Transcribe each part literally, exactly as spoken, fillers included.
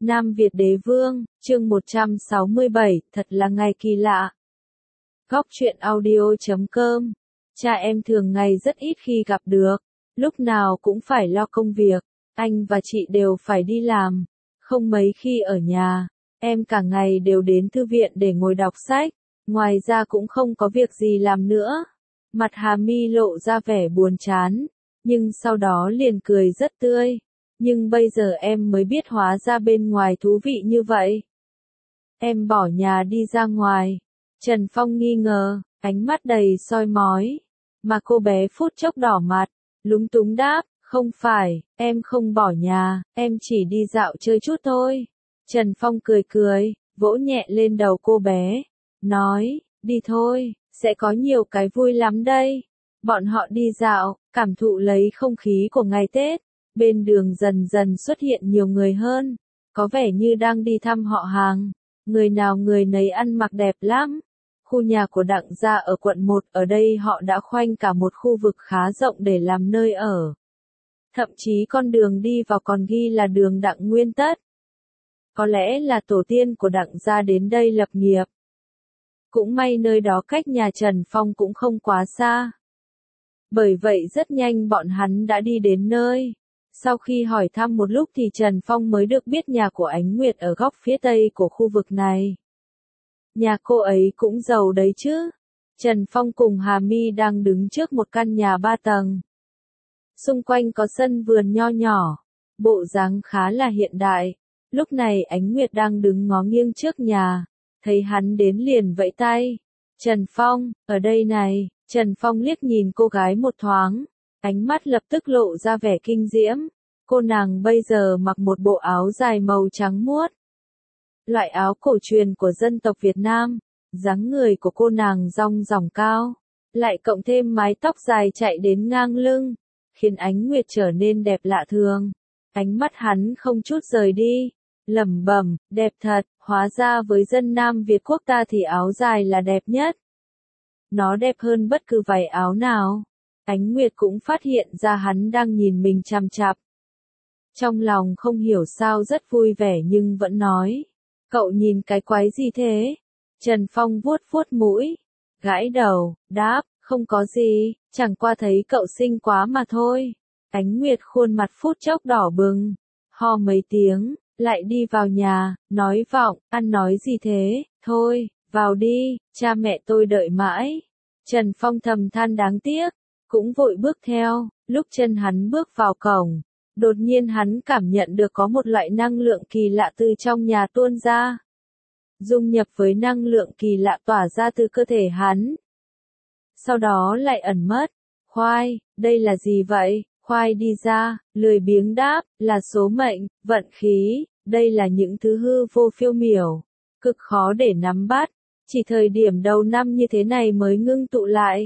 Nam Việt Đế Vương, chương một trăm sáu mươi bảy, thật là ngày kỳ lạ. Góc truyện audio chấm com. Cha em thường ngày rất ít khi gặp được, lúc nào cũng phải lo công việc, anh và chị đều phải đi làm, không mấy khi ở nhà, em cả ngày đều đến thư viện để ngồi đọc sách, ngoài ra cũng không có việc gì làm nữa. Mặt Hà My lộ ra vẻ buồn chán, nhưng sau đó liền cười rất tươi. Nhưng bây giờ em mới biết hóa ra bên ngoài thú vị như vậy. Em bỏ nhà đi ra ngoài. Trần Phong nghi ngờ, ánh mắt đầy soi mói. Mà cô bé phút chốc đỏ mặt, lúng túng đáp, không phải, em không bỏ nhà, em chỉ đi dạo chơi chút thôi. Trần Phong cười cười, vỗ nhẹ lên đầu cô bé, nói, đi thôi, sẽ có nhiều cái vui lắm đây. Bọn họ đi dạo, cảm thụ lấy không khí của ngày Tết. Bên đường dần dần xuất hiện nhiều người hơn, có vẻ như đang đi thăm họ hàng, người nào người nấy ăn mặc đẹp lắm. Khu nhà của Đặng gia ở quận một, ở đây họ đã khoanh cả một khu vực khá rộng để làm nơi ở. Thậm chí con đường đi vào còn ghi là đường Đặng Nguyên Tất. Có lẽ là tổ tiên của Đặng gia đến đây lập nghiệp. Cũng may nơi đó cách nhà Trần Phong cũng không quá xa. Bởi vậy rất nhanh bọn hắn đã đi đến nơi. Sau khi hỏi thăm một lúc thì Trần Phong mới được biết nhà của Ánh Nguyệt ở góc phía tây của khu vực này. Nhà cô ấy cũng giàu đấy chứ. Trần Phong cùng Hà My đang đứng trước một căn nhà ba tầng. Xung quanh có sân vườn nho nhỏ, bộ dáng khá là hiện đại. Lúc này Ánh Nguyệt đang đứng ngó nghiêng trước nhà, thấy hắn đến liền vẫy tay. Trần Phong, ở đây này. Trần Phong liếc nhìn cô gái một thoáng. Ánh mắt lập tức lộ ra vẻ kinh diễm. Cô nàng bây giờ mặc một bộ áo dài màu trắng muốt. Loại áo cổ truyền của dân tộc Việt Nam. Dáng người của cô nàng dong dỏng cao. Lại cộng thêm mái tóc dài chạy đến ngang lưng. Khiến Ánh Nguyệt trở nên đẹp lạ thường. Ánh mắt hắn không chút rời đi. Lẩm bẩm, đẹp thật, hóa ra với dân Nam Việt quốc ta thì áo dài là đẹp nhất. Nó đẹp hơn bất cứ váy áo nào. Ánh Nguyệt cũng phát hiện ra hắn đang nhìn mình chằm chằm. Trong lòng không hiểu sao rất vui vẻ nhưng vẫn nói. Cậu nhìn cái quái gì thế? Trần Phong vuốt vuốt mũi. Gãi đầu, đáp, không có gì, chẳng qua thấy cậu xinh quá mà thôi. Ánh Nguyệt khuôn mặt phút chốc đỏ bừng. Ho mấy tiếng, lại đi vào nhà, nói vọng, ăn nói gì thế, thôi, vào đi, cha mẹ tôi đợi mãi. Trần Phong thầm than đáng tiếc. Cũng vội bước theo, lúc chân hắn bước vào cổng, đột nhiên hắn cảm nhận được có một loại năng lượng kỳ lạ từ trong nhà tuôn ra. Dung nhập với năng lượng kỳ lạ tỏa ra từ cơ thể hắn. Sau đó lại ẩn mất. Khoai, đây là gì vậy? Khoai đi ra, lười biếng đáp, là số mệnh, vận khí, đây là những thứ hư vô phiêu miểu, cực khó để nắm bắt, chỉ thời điểm đầu năm như thế này mới ngưng tụ lại.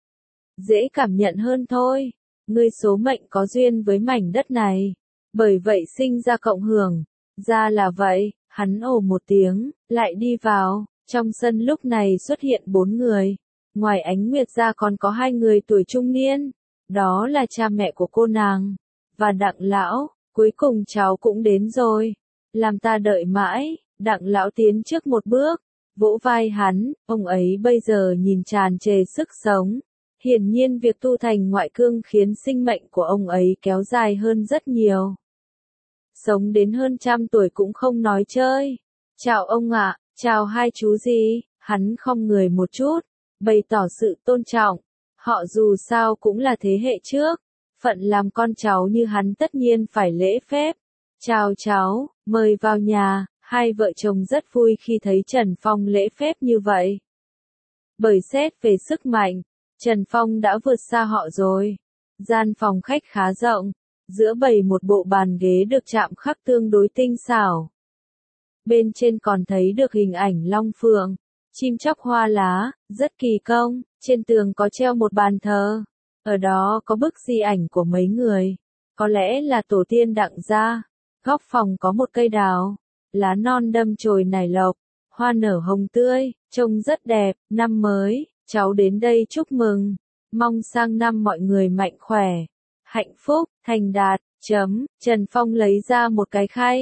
Dễ cảm nhận hơn thôi, ngươi số mệnh có duyên với mảnh đất này, bởi vậy sinh ra cộng hưởng, ra là vậy, hắn ồ một tiếng, lại đi vào, trong sân lúc này xuất hiện bốn người, ngoài Ánh Nguyệt ra còn có hai người tuổi trung niên, đó là cha mẹ của cô nàng, và Đặng lão, cuối cùng cháu cũng đến rồi, làm ta đợi mãi, Đặng lão tiến trước một bước, vỗ vai hắn, ông ấy bây giờ nhìn tràn trề sức sống. Hiển nhiên việc tu thành ngoại cương khiến sinh mệnh của ông ấy kéo dài hơn rất nhiều. Sống đến hơn trăm tuổi cũng không nói chơi. Chào ông ạ, chào hai chú gì, hắn không người một chút, bày tỏ sự tôn trọng. Họ dù sao cũng là thế hệ trước, phận làm con cháu như hắn tất nhiên phải lễ phép. Chào cháu, mời vào nhà, hai vợ chồng rất vui khi thấy Trần Phong lễ phép như vậy. Bởi xét về sức mạnh, Trần Phong đã vượt xa họ rồi. Gian phòng khách khá rộng, giữa bày một bộ bàn ghế được chạm khắc tương đối tinh xảo. Bên trên còn thấy được hình ảnh long phượng, chim chóc hoa lá, rất kỳ công, trên tường có treo một bàn thờ. Ở đó có bức di ảnh của mấy người, có lẽ là tổ tiên Đặng gia. Góc phòng có một cây đào, lá non đâm chồi nảy lộc, hoa nở hồng tươi, trông rất đẹp, năm mới. Cháu đến đây chúc mừng, mong sang năm mọi người mạnh khỏe, hạnh phúc, thành đạt, chấm, Trần Phong lấy ra một cái khay,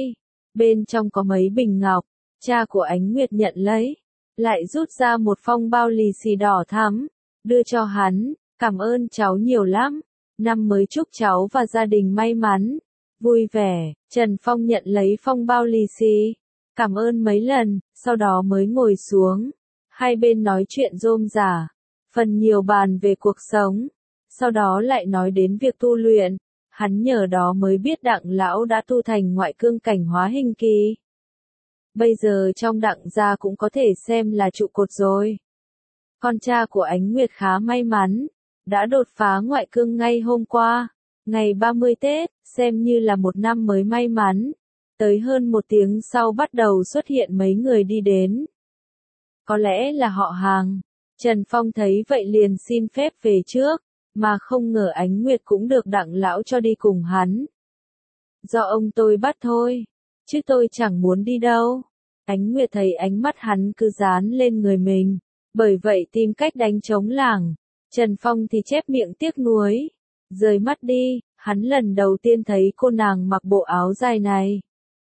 Bên trong có mấy bình ngọc, cha của Ánh Nguyệt nhận lấy, lại rút ra một phong bao lì xì đỏ thắm, đưa cho hắn, cảm ơn cháu nhiều lắm, năm mới chúc cháu và gia đình may mắn, vui vẻ. Trần Phong nhận lấy phong bao lì xì, cảm ơn mấy lần, sau đó mới ngồi xuống, hai bên nói chuyện rôm rả, phần nhiều bàn về cuộc sống, sau đó lại nói đến việc tu luyện, hắn nhờ đó mới biết Đặng lão đã tu thành ngoại cương cảnh hóa hình kỳ. Bây giờ trong Đặng gia cũng có thể xem là trụ cột rồi. Con cha của Ánh Nguyệt khá may mắn, đã đột phá ngoại cương ngay hôm qua, ngày ba mươi Tết, xem như là một năm mới may mắn. Tới hơn một tiếng sau bắt đầu xuất hiện mấy người đi đến. Có lẽ là họ hàng. Trần Phong thấy vậy liền xin phép về trước, mà không ngờ Ánh Nguyệt cũng được Đặng lão cho đi cùng hắn. Do ông tôi bắt thôi, chứ tôi chẳng muốn đi đâu. Ánh Nguyệt thấy ánh mắt hắn cứ dán lên người mình, bởi vậy tìm cách đánh trống lảng. Trần Phong thì chép miệng tiếc nuối, rời mắt đi, hắn lần đầu tiên thấy cô nàng mặc bộ áo dài này.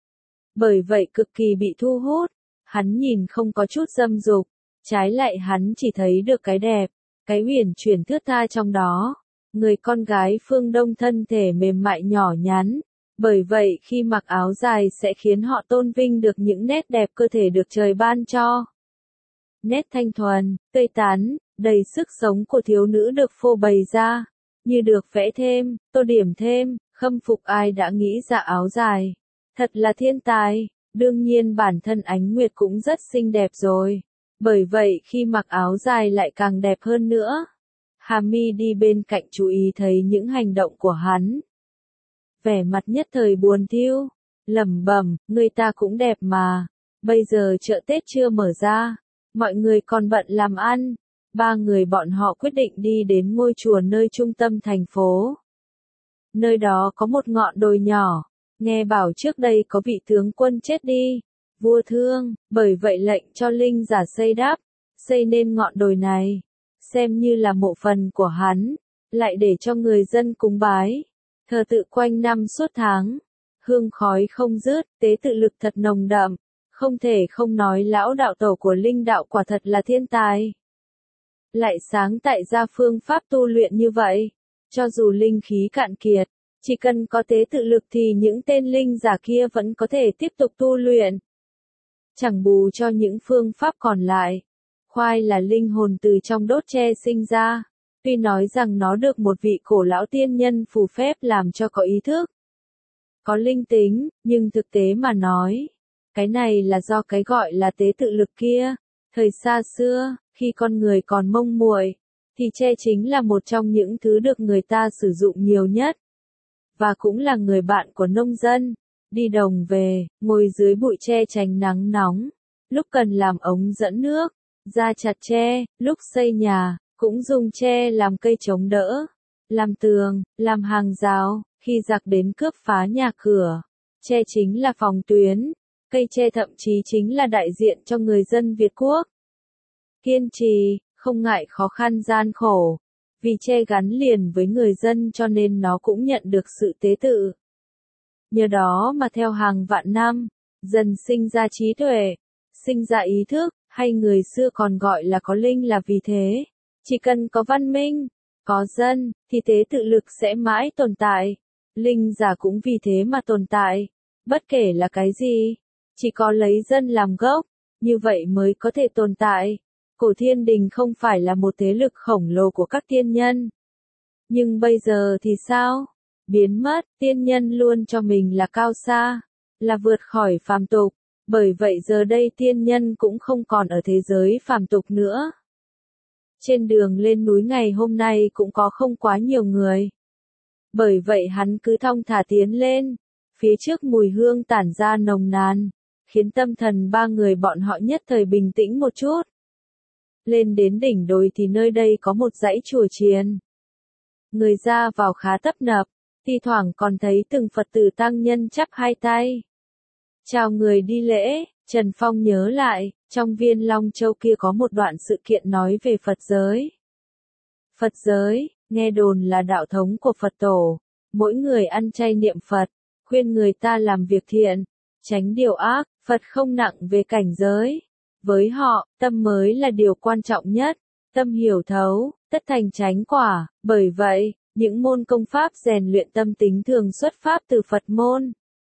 Bởi vậy cực kỳ bị thu hút, hắn nhìn không có chút dâm dục, trái lại hắn chỉ thấy được cái đẹp, cái uyển chuyển thướt tha trong đó. Người con gái phương Đông thân thể mềm mại nhỏ nhắn, bởi vậy khi mặc áo dài sẽ khiến họ tôn vinh được những nét đẹp cơ thể được trời ban cho. Nét thanh thuần, tươi tắn, đầy sức sống của thiếu nữ được phô bày ra, như được vẽ thêm, tô điểm thêm, khâm phục ai đã nghĩ ra áo dài. Thật là thiên tài, đương nhiên bản thân Ánh Nguyệt cũng rất xinh đẹp rồi, bởi vậy khi mặc áo dài lại càng đẹp hơn nữa. Hà Mi đi bên cạnh chú ý thấy những hành động của hắn. Vẻ mặt nhất thời buồn thiu, lẩm bẩm, người ta cũng đẹp mà, bây giờ chợ Tết chưa mở ra, mọi người còn bận làm ăn. Ba người bọn họ quyết định đi đến ngôi chùa nơi trung tâm thành phố. Nơi đó có một ngọn đồi nhỏ, nghe bảo trước đây có vị tướng quân chết đi, vua Thương, bởi vậy lệnh cho linh giả xây đắp, xây nên ngọn đồi này, xem như là mộ phần của hắn, lại để cho người dân cúng bái, thờ tự quanh năm suốt tháng, hương khói không dứt, tế tự lực thật nồng đậm, không thể không nói lão đạo tổ của linh đạo quả thật là thiên tài. Lại sáng tại ra phương pháp tu luyện như vậy, cho dù linh khí cạn kiệt, chỉ cần có tế tự lực thì những tên linh giả kia vẫn có thể tiếp tục tu luyện. Chẳng bù cho những phương pháp còn lại. Khoai là linh hồn từ trong đốt tre sinh ra, tuy nói rằng nó được một vị cổ lão tiên nhân phù phép làm cho có ý thức, có linh tính, nhưng thực tế mà nói, cái này là do cái gọi là tế tự lực kia. Thời xa xưa, khi con người còn mông muội, thì tre chính là một trong những thứ được người ta sử dụng nhiều nhất, và cũng là người bạn của nông dân. Đi đồng về, ngồi dưới bụi tre tránh nắng nóng, lúc cần làm ống dẫn nước, ra chặt tre, lúc xây nhà, cũng dùng tre làm cây chống đỡ, làm tường, làm hàng rào, khi giặc đến cướp phá nhà cửa. Tre chính là phòng tuyến, cây tre thậm chí chính là đại diện cho người dân Việt Quốc. Kiên trì, không ngại khó khăn gian khổ, vì tre gắn liền với người dân cho nên nó cũng nhận được sự tế tự. Nhờ đó mà theo hàng vạn năm, dần sinh ra trí tuệ, sinh ra ý thức, hay người xưa còn gọi là có linh là vì thế. Chỉ cần có văn minh, có dân, thì tế tự lực sẽ mãi tồn tại. Linh giả cũng vì thế mà tồn tại. Bất kể là cái gì, chỉ có lấy dân làm gốc, như vậy mới có thể tồn tại. Cổ thiên đình không phải là một thế lực khổng lồ của các tiên nhân. Nhưng bây giờ thì sao? Biến mất, tiên nhân luôn cho mình là cao xa, là vượt khỏi phàm tục, bởi vậy giờ đây tiên nhân cũng không còn ở thế giới phàm tục nữa. Trên đường lên núi ngày hôm nay cũng có không quá nhiều người. Bởi vậy hắn cứ thong thả tiến lên, phía trước mùi hương tản ra nồng nàn, khiến tâm thần ba người bọn họ nhất thời bình tĩnh một chút. Lên đến đỉnh đồi thì nơi đây có một dãy chùa chiền. Người ra vào khá tấp nập, thi thoảng còn thấy từng Phật tử tăng nhân chắp hai tay. Chào người đi lễ, Trần Phong nhớ lại, trong viên Long Châu kia có một đoạn sự kiện nói về Phật giới. Phật giới, nghe đồn là đạo thống của Phật tổ, mỗi người ăn chay niệm Phật, khuyên người ta làm việc thiện, tránh điều ác, Phật không nặng về cảnh giới. Với họ, tâm mới là điều quan trọng nhất, tâm hiểu thấu, tất thành chánh quả, bởi vậy, những môn công pháp rèn luyện tâm tính thường xuất phát từ Phật môn.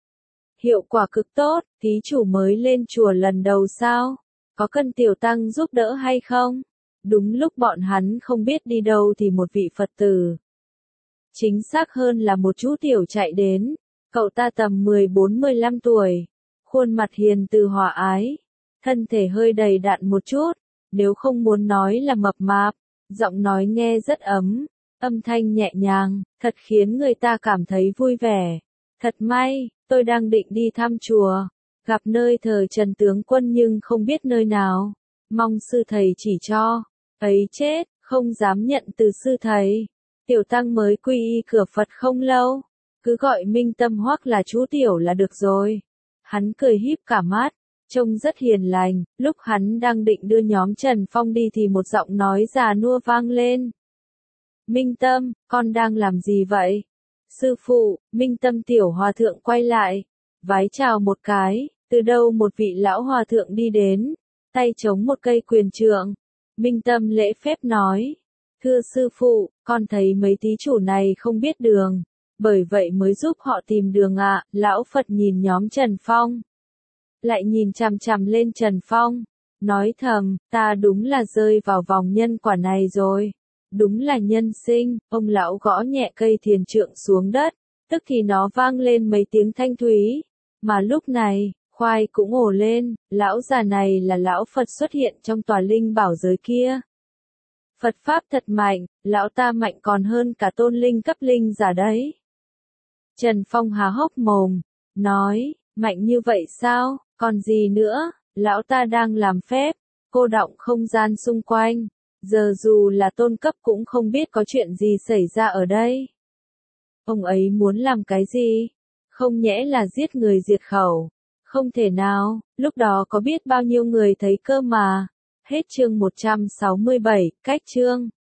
Hiệu quả cực tốt, thí chủ mới lên chùa lần đầu sao? Có cần tiểu tăng giúp đỡ hay không? Đúng lúc bọn hắn không biết đi đâu thì một vị Phật tử. Chính xác hơn là một chú tiểu chạy đến, cậu ta tầm mười bốn mười lăm tuổi, khuôn mặt hiền từ hòa ái, thân thể hơi đầy đặn một chút, nếu không muốn nói là mập mạp, giọng nói nghe rất ấm, âm thanh nhẹ nhàng, thật khiến người ta cảm thấy vui vẻ. Thật may, tôi đang định đi thăm chùa, gặp nơi thờ Trần Tướng Quân nhưng không biết nơi nào, mong sư thầy chỉ cho. Ấy chết, không dám nhận từ sư thầy. Tiểu tăng mới quy y cửa Phật không lâu, cứ gọi Minh Tâm hoặc là chú Tiểu là được rồi. Hắn cười híp cả mắt, trông rất hiền lành, lúc hắn đang định đưa nhóm Trần Phong đi thì một giọng nói già nua vang lên. Minh Tâm, con đang làm gì vậy? Sư phụ, Minh Tâm tiểu hòa thượng quay lại, vái chào một cái, từ đâu một vị lão hòa thượng đi đến, tay chống một cây quyền trượng. Minh Tâm lễ phép nói, thưa sư phụ, con thấy mấy thí chủ này không biết đường, bởi vậy mới giúp họ tìm đường ạ. Lão Phật nhìn nhóm Trần Phong, lại nhìn chằm chằm lên Trần Phong, nói thầm, ta đúng là rơi vào vòng nhân quả này rồi. Đúng là nhân sinh, ông lão gõ nhẹ cây thiền trượng xuống đất, tức thì nó vang lên mấy tiếng thanh thúy, mà lúc này, khoai cũng ồ lên, lão già này là lão Phật xuất hiện trong tòa linh bảo giới kia. Phật Pháp thật mạnh, lão ta mạnh còn hơn cả tôn linh cấp linh giả đấy. Trần Phong há hốc mồm, nói, mạnh như vậy sao, còn gì nữa, lão ta đang làm phép, cô đọng không gian xung quanh. Giờ dù là tôn cấp cũng không biết có chuyện gì xảy ra ở đây. Ông ấy muốn làm cái gì? Không nhẽ là giết người diệt khẩu. Không thể nào, lúc đó có biết bao nhiêu người thấy cơ mà. Hết chương một trăm sáu mươi bảy, cách chương.